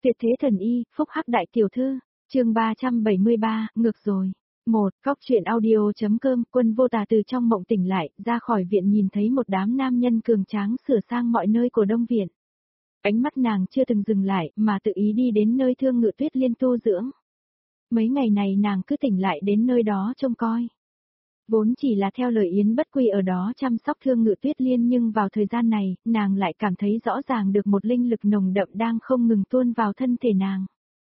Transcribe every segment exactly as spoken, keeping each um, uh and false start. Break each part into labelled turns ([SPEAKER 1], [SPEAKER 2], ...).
[SPEAKER 1] Tuyệt thế thần y, phúc hắc đại tiểu thư, chương ba trăm bảy mươi ba, ngược rồi. Một, Cóc truyện audio.com, Quân Vô Tà từ trong mộng tỉnh lại, ra khỏi viện nhìn thấy một đám nam nhân cường tráng sửa sang mọi nơi của Đông Viện. Ánh mắt nàng chưa từng dừng lại, mà tự ý đi đến nơi Thương Ngự Tuyết Liên tu dưỡng. Mấy ngày này nàng cứ tỉnh lại đến nơi đó trông coi. Vốn chỉ là theo lời Yến Bất Quy ở đó chăm sóc Thương Ngự Tuyết Liên, nhưng vào thời gian này, nàng lại cảm thấy rõ ràng được một linh lực nồng đậm đang không ngừng tuôn vào thân thể nàng.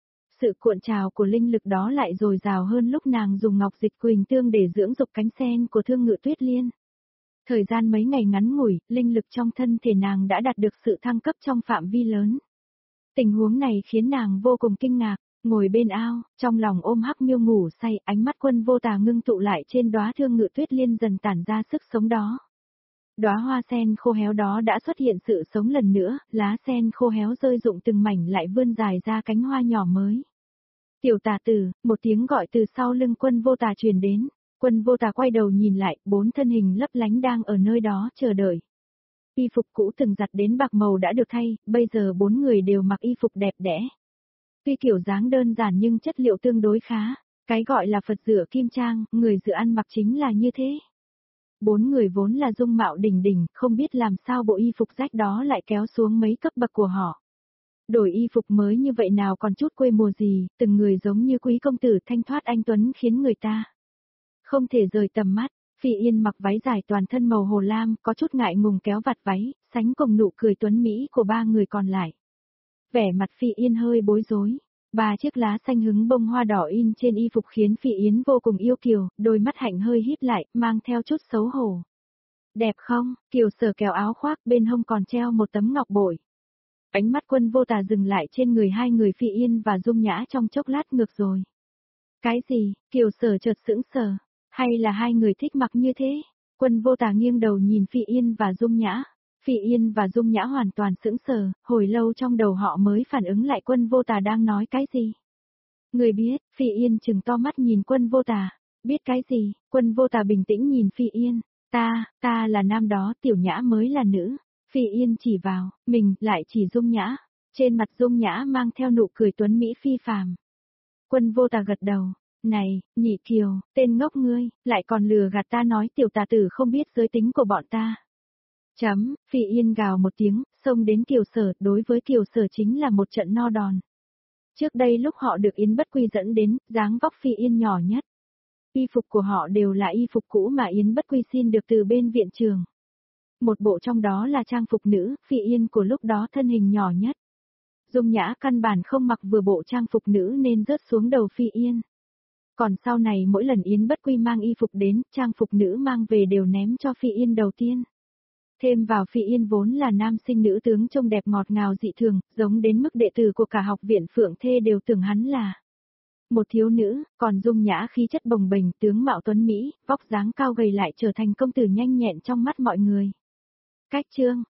[SPEAKER 1] Sự cuộn trào của linh lực đó lại dồi dào hơn lúc nàng dùng ngọc dịch quỳnh tương để dưỡng dục cánh sen của Thương Ngự Tuyết Liên. Thời gian mấy ngày ngắn ngủi, linh lực trong thân thể nàng đã đạt được sự thăng cấp trong phạm vi lớn. Tình huống này khiến nàng vô cùng kinh ngạc. Ngồi bên ao, trong lòng ôm Hắc Miêu ngủ say, ánh mắt Quân Vô Tà ngưng tụ lại trên đóa Thương Ngự Tuyết Liên dần tản ra sức sống đó. Đóa hoa sen khô héo đó đã xuất hiện sự sống lần nữa, lá sen khô héo rơi rụng từng mảnh lại vươn dài ra cánh hoa nhỏ mới. Tiểu Tà Tử, một tiếng gọi từ sau lưng Quân Vô Tà truyền đến. Quân Vô Tà quay đầu nhìn lại, bốn thân hình lấp lánh đang ở nơi đó chờ đợi. Y phục cũ từng giặt đến bạc màu đã được thay, bây giờ bốn người đều mặc y phục đẹp đẽ. Tuy kiểu dáng đơn giản nhưng chất liệu tương đối khá, cái gọi là Phật rửa kim trang, người dự ăn mặc chính là như thế. Bốn người vốn là dung mạo đỉnh đỉnh, không biết làm sao bộ y phục rách đó lại kéo xuống mấy cấp bậc của họ. Đổi y phục mới như vậy nào còn chút quê mùa gì, từng người giống như quý công tử thanh thoát anh tuấn khiến người ta không thể rời tầm mắt. Phi Yên mặc váy dài toàn thân màu hồ lam, có chút ngại ngùng kéo vạt váy, sánh cùng nụ cười tuấn mỹ của ba người còn lại. Vẻ mặt Phi Yên hơi bối rối. Ba chiếc lá xanh hứng bông hoa đỏ in trên y phục khiến Phi Yến vô cùng yêu kiều, đôi mắt hạnh hơi híp lại, mang theo chút xấu hổ. Đẹp không? Kiều Sở kéo áo khoác, bên hông còn treo một tấm ngọc bội. Ánh mắt Quân Vô Tà dừng lại trên người hai người Phi Yên và Dung Nhã trong chốc lát. Ngược rồi. Cái gì? Kiều Sở chợt sững sờ. Hay là hai người thích mặc như thế? Quân Vô Tà nghiêng đầu nhìn Phi Yên và Dung Nhã. Phi Yên và Dung Nhã hoàn toàn sững sờ, hồi lâu trong đầu họ mới phản ứng lại Quân Vô Tà đang nói cái gì. Người biết, Phi Yên trừng to mắt nhìn Quân Vô Tà. Biết cái gì? Quân Vô Tà bình tĩnh nhìn Phi Yên. Ta, ta là nam đó, Tiểu Nhã mới là nữ. Phi Yên chỉ vào, mình lại chỉ Dung Nhã. Trên mặt Dung Nhã mang theo nụ cười tuấn mỹ phi phàm. Quân Vô Tà gật đầu. Này, Nhị Kiều, tên ngốc ngươi, lại còn lừa gạt ta nói Tiểu Tà Tử không biết giới tính của bọn ta. Chấm, Phi Yên gào một tiếng, xông đến Kiều Sở, đối với Kiều Sở chính là một trận no đòn. Trước đây lúc họ được Yến Bất Quy dẫn đến, dáng vóc Phi Yên nhỏ nhất. Y phục của họ đều là y phục cũ mà Yến Bất Quy xin được từ bên viện trường. Một bộ trong đó là trang phục nữ, Phi Yên của lúc đó thân hình nhỏ nhất. Dung Nhã căn bản không mặc vừa bộ trang phục nữ nên rớt xuống đầu Phi Yên. Còn sau này mỗi lần Yến Bất Quy mang y phục đến, trang phục nữ mang về đều ném cho Phi Yên đầu tiên. Thêm vào Phi Yên vốn là nam sinh nữ tướng trông đẹp ngọt ngào dị thường, giống đến mức đệ tử của cả học viện Phượng Thê đều tưởng hắn là một thiếu nữ, còn Dung Nhã khí chất bồng bềnh, tướng mạo tuấn mỹ, vóc dáng cao gầy lại trở thành công tử nhanh nhẹn trong mắt mọi người. Cách chương,